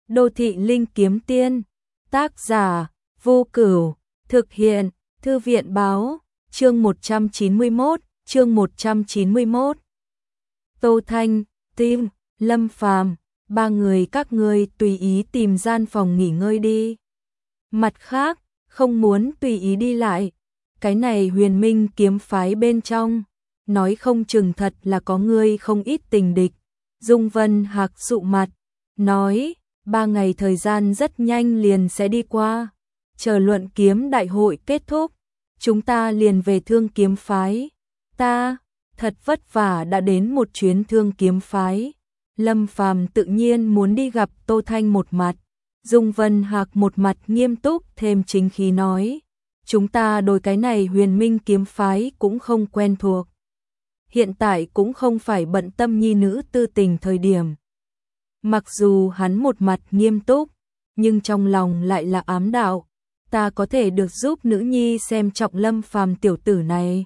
Đô thị linh kiếm tiên, tác giả, Vô Cửu, thực hiện, Thư viện báo, chương 191. Tô Thanh, Tim, Lâm Phàm, ba người các ngươi tùy ý tìm gian phòng nghỉ ngơi đi. Mặt khác, không muốn tùy ý đi lại, cái này Huyền Minh kiếm phái bên trong, nói không chừng thật là có ngươi không ít tình địch. Dung Vân Hạc sụ mặt, nói, 3 ngày thời gian rất nhanh liền sẽ đi qua, chờ luận kiếm đại hội kết thúc, chúng ta liền về Thương kiếm phái. Ta, thật vất vả đã đến một chuyến Thương kiếm phái. Lâm Phàm tự nhiên muốn đi gặp Tô Thanh một mặt. Dung Vân Hạc một mặt nghiêm túc thêm chính khí nói, chúng ta đối cái này Huyền Minh kiếm phái cũng không quen thuộc. Hiện tại cũng không phải bận tâm nhi nữ tư tình thời điểm. Mặc dù hắn một mặt nghiêm túc, nhưng trong lòng lại là ám đạo, ta có thể được giúp nữ nhi xem trọng Lâm Phàm tiểu tử này.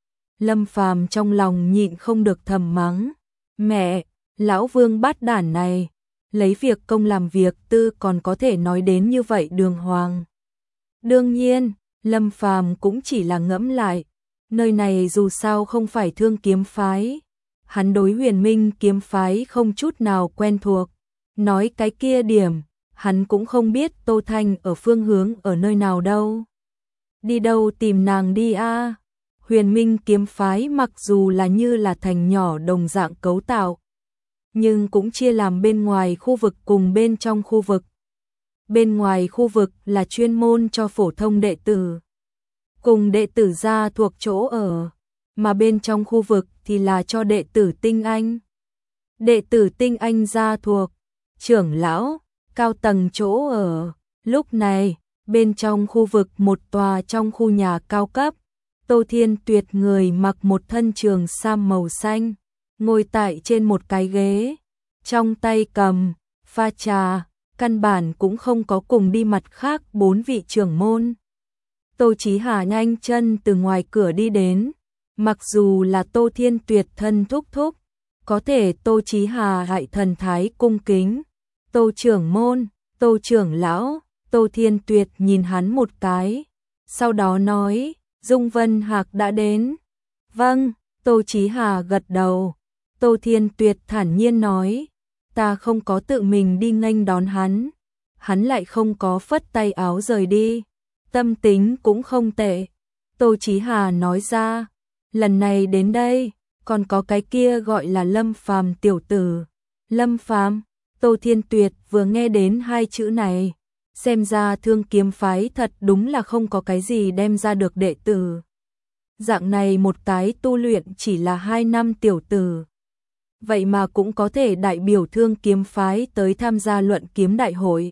Lâm Phàm trong lòng nhịn không được thầm mắng, mẹ, lão Vương bát đản này, lấy việc công làm việc tư còn có thể nói đến như vậy đường hoàng. Đương nhiên, Lâm Phàm cũng chỉ là ngẫm lại, nơi này dù sao không phải Thương kiếm phái, hắn đối Huyền Minh kiếm phái không chút nào quen thuộc, nói cái kia điểm, hắn cũng không biết Tô Thanh ở phương hướng ở nơi nào đâu. Đi đâu tìm nàng đi a? Huyền Minh kiếm phái mặc dù là như là thành nhỏ đồng dạng cấu tạo, nhưng cũng chia làm bên ngoài khu vực cùng bên trong khu vực. Bên ngoài khu vực là chuyên môn cho phổ thông đệ tử, cùng đệ tử gia thuộc chỗ ở, mà bên trong khu vực thì là cho đệ tử tinh anh. Đệ tử tinh anh gia thuộc, trưởng lão, cao tầng chỗ ở. Lúc này, bên trong khu vực một tòa trong khu nhà cao cấp, Tô Thiên Tuyệt người mặc một thân trường sam màu xanh, ngồi tại trên một cái ghế, trong tay cầm pha trà, căn bản cũng không có cùng đi mặt khác 4 vị trưởng môn. Tô Chí Hà nhanh chân từ ngoài cửa đi đến, mặc dù là Tô Thiên Tuyệt thân thúc thúc, có thể Tô Chí Hà lại thần thái cung kính. Tô trưởng môn, Tô trưởng lão. Tô Thiên Tuyệt nhìn hắn một cái, sau đó nói, Dung Vân Hạc đã đến. Vâng, Tô Chí Hà gật đầu. Tô Thiên Tuyệt thản nhiên nói, ta không có tự mình đi nghênh đón hắn, hắn lại không có phất tay áo rời đi, tâm tính cũng không tệ. Tô Chí Hà nói ra, lần này đến đây, còn có cái kia gọi là Lâm Phàm tiểu tử. Lâm Phàm? Tô Thiên Tuyệt vừa nghe đến hai chữ này, xem ra Thương kiếm phái thật đúng là không có cái gì đem ra được đệ tử. Dạng này một cái tu luyện chỉ là 2 năm tiểu tử, vậy mà cũng có thể đại biểu Thương kiếm phái tới tham gia luận kiếm đại hội.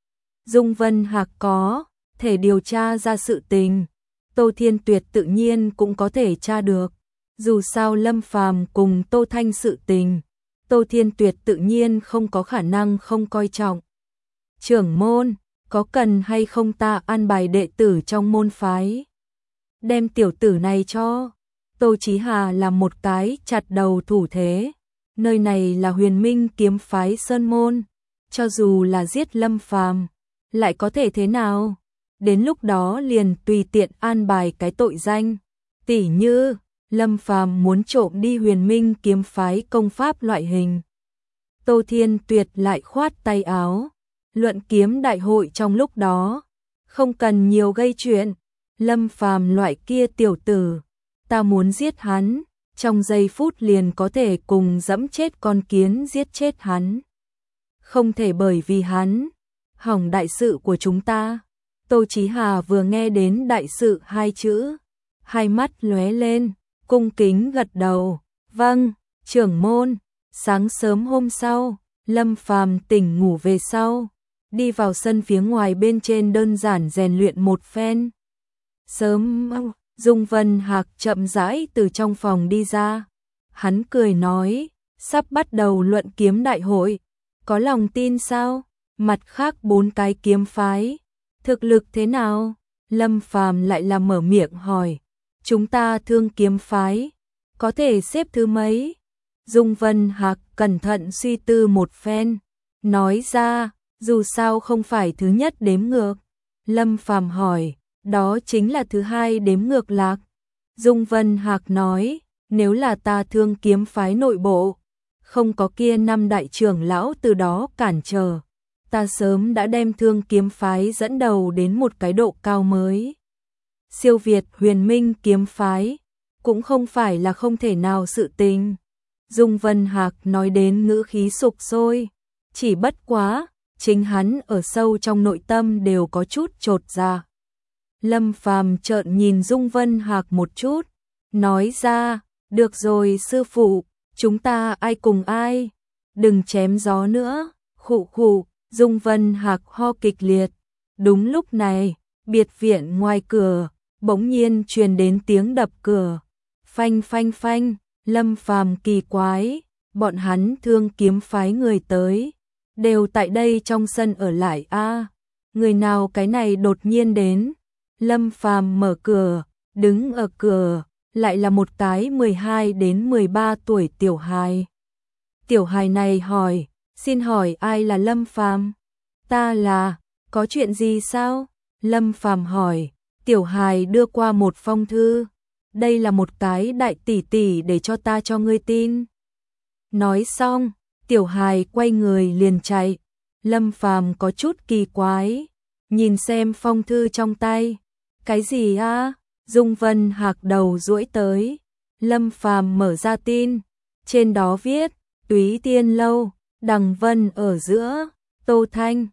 Dung Vân Hạc có thể điều tra ra sự tình, Tô Thiên Tuyệt tự nhiên cũng có thể tra được. Dù sao Lâm Phàm cùng Tô Thanh sự tình, Tô Thiên Tuyệt tự nhiên không có khả năng không coi trọng. Trưởng môn, có cần hay không ta an bài đệ tử trong môn phái? Đem tiểu tử này cho. Tô Chí Hà làm một cái chặt đầu thủ thế. Nơi này là Huyền Minh kiếm phái sơn môn, cho dù là giết Lâm Phàm, lại có thể thế nào? Đến lúc đó liền tùy tiện an bài cái tội danh, tỉ như Lâm Phàm muốn trộm đi Huyền Minh kiếm phái công pháp loại hình. Tô Thiên Tuyệt lại khoát tay áo, luận kiếm đại hội trong lúc đó, không cần nhiều gây chuyện. Lâm Phàm loại kia tiểu tử, ta muốn giết hắn, trong giây phút liền có thể cùng dẫm chết con kiến giết chết hắn. Không thể bởi vì hắn hỏng đại sự của chúng ta. Tô Chí Hà vừa nghe đến đại sự 2 chữ, hai mắt lóe lên, cung kính gật đầu. Vâng, trưởng môn. Sáng sớm hôm sau, Lâm Phàm tỉnh ngủ về sau, đi vào sân phía ngoài bên trên đơn giản rèn luyện một phen. Sớm, Dung Vân Hạc chậm rãi từ trong phòng đi ra. Hắn cười nói, sắp bắt đầu luận kiếm đại hội, có lòng tin sao? Mặt khác 4 cái kiếm phái, thực lực thế nào? Lâm Phàm lại là mở miệng hỏi, chúng ta Thương kiếm phái, có thể xếp thứ mấy? Dung Vân Hạc cẩn thận suy tư một phen, nói ra, Dù sao không phải thứ nhất đếm ngược. Lâm Phàm hỏi, đó chính là thứ hai đếm ngược lạc. Dung Vân Hạc nói, nếu là ta Thương Kiếm phái nội bộ, không có kia 5 đại trưởng lão từ đó cản trở, ta sớm đã đem Thương Kiếm phái dẫn đầu đến một cái độ cao mới. Siêu việt Huyền Minh kiếm phái, cũng không phải là không thể nào sự tình. Dung Vân Hạc nói đến ngữ khí sục sôi, chỉ bất quá, chính hắn ở sâu trong nội tâm đều có chút chột dạ. Lâm Phàm trợn nhìn Dung Vân Hạc một chút, nói ra, được rồi sư phụ, chúng ta ai cùng ai, đừng chém gió nữa, khụ khụ. Dung Vân Hạc ho kịch liệt. Đúng lúc này, biệt viện ngoài cửa, bỗng nhiên truyền đến tiếng đập cửa. Phanh phanh phanh, Lâm Phàm kỳ quái, bọn hắn Thương Kiếm phái người tới, đều tại đây trong sân ở lại a. Người nào cái này đột nhiên đến. Lâm Phàm mở cửa, đứng ở cửa, lại là một cái 12 đến 13 tuổi tiểu hài. Tiểu hài này hỏi, xin hỏi ai là Lâm Phàm? Ta là, có chuyện gì sao? Lâm Phàm hỏi, tiểu hài đưa qua một phong thư. Đây là một cái đại tỷ tỷ để cho ta cho ngươi tin. Nói xong, tiểu hài quay người liền chạy. Lâm Phàm có chút kỳ quái, nhìn xem phong thư trong tay. Cái gì a? Dung Vân Hạc đầu duỗi tới. Lâm Phàm mở ra tin, trên đó viết, Túy Tiên lâu, Đằng Vân ở giữa, Tô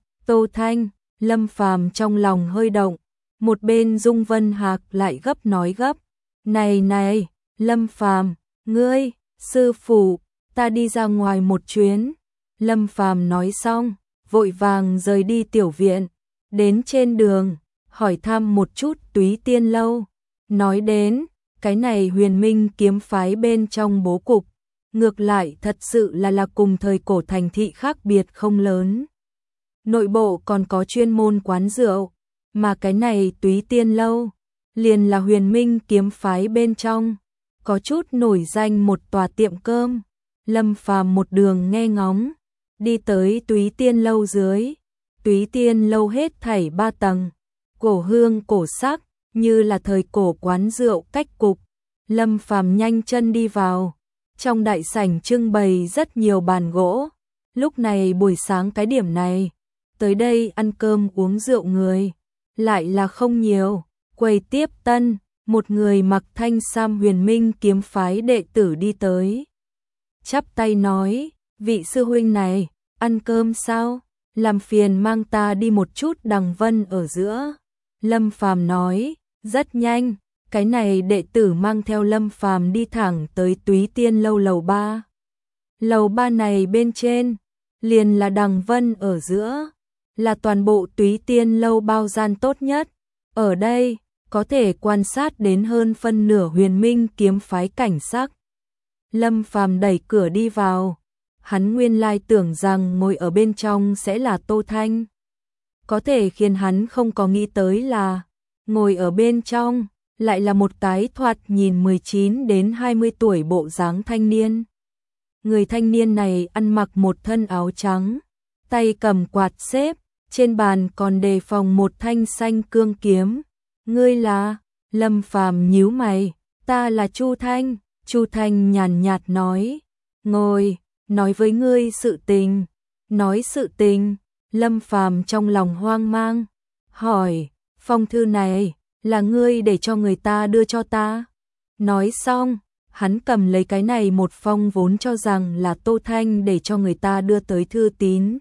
Thanh. Lâm Phàm trong lòng hơi động, một bên Dung Vân Hạc lại gấp nói gấp, này, Lâm Phàm, ngươi, sư phụ, ta đi ra ngoài một chuyến. Lâm Phàm nói xong, vội vàng rời đi tiểu viện, đến trên đường, hỏi thăm một chút Túy Tiên lâu. Nói đến, cái này Huyền Minh kiếm phái bên trong bố cục, ngược lại thật sự là cùng thời cổ thành thị khác biệt không lớn. Nội bộ còn có chuyên môn quán rượu, mà cái này Túy Tiên lâu, liền là Huyền Minh kiếm phái bên trong, có chút nổi danh một tòa tiệm cơm. Lâm Phàm một đường nghe ngóng, đi tới Túy Tiên lâu dưới. Túy Tiên lâu hết thảy 3 tầng, cổ hương cổ sắc, như là thời cổ quán rượu cách cục. Lâm Phàm nhanh chân đi vào, trong đại sảnh trưng bày rất nhiều bàn gỗ. Lúc này buổi sáng cái điểm này, tới đây ăn cơm uống rượu người, lại là không nhiều. Quầy tiếp tân, một người mặc thanh sam Huyền Minh kiếm phái đệ tử đi tới. Chắp tay nói, vị sư huynh này, ăn cơm sao? Làm phiền mang ta đi một chút Đằng Vân ở giữa. Lâm Phàm nói, rất nhanh, cái này đệ tử mang theo Lâm Phàm đi thẳng tới Túy Tiên lâu lầu 3. Lầu 3 này bên trên, liền là Đằng Vân ở giữa, là toàn bộ Túy Tiên lâu bao gian tốt nhất. Ở đây, có thể quan sát đến hơn phân nửa Huyền Minh kiếm phái cảnh sắc. Lâm Phàm đẩy cửa đi vào, hắn nguyên lai tưởng rằng ngồi ở bên trong sẽ là Tô Thanh. Có thể khiến hắn không có nghĩ tới là, ngồi ở bên trong, lại là một cái thoạt nhìn 19 đến 20 tuổi bộ dáng thanh niên. Người thanh niên này ăn mặc một thân áo trắng, tay cầm quạt xếp, trên bàn còn đề phòng một thanh xanh cương kiếm. Ngươi là? Lâm Phàm nhíu mày, ta là Chu Thanh. Chu Thanh nhàn nhạt nói, ngồi, nói với ngươi sự tình. Nói sự tình. Lâm Phàm trong lòng hoang mang, hỏi, phong thư này là ngươi để cho người ta đưa cho ta? Nói xong, hắn cầm lấy cái này một phong vốn cho rằng là Tô Thanh để cho người ta đưa tới thư tín.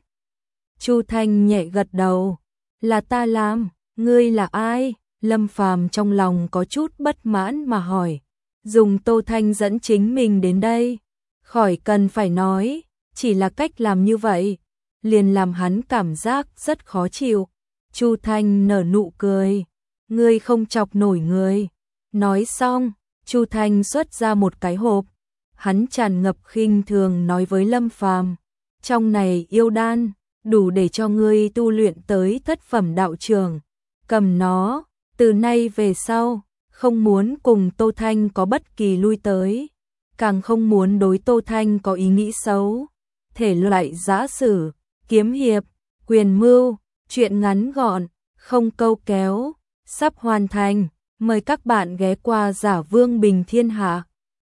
Chu Thanh nhẹ gật đầu, là ta làm. Ngươi là ai? Lâm Phàm trong lòng có chút bất mãn mà hỏi, dùng Tô Thanh dẫn chính mình đến đây, khỏi cần phải nói, chỉ là cách làm như vậy, liền làm hắn cảm giác rất khó chịu. Chu Thanh nở nụ cười, ngươi không chọc nổi người. Nói xong, Chu Thanh xuất ra một cái hộp, hắn tràn ngập khinh thường nói với Lâm Phàm, trong này yêu đan, đủ để cho ngươi tu luyện tới thất phẩm đạo trường. Cầm nó, từ nay về sau, không muốn cùng Tô Thanh có bất kỳ lui tới, càng không muốn đối Tô Thanh có ý nghĩ xấu. Thể loại giã sử, kiếm hiệp, Quyền mưu, chuyện ngắn gọn, không câu kéo, sắp hoàn thành. Mời các bạn ghé qua Giả Vương Bình Thiên Hạ.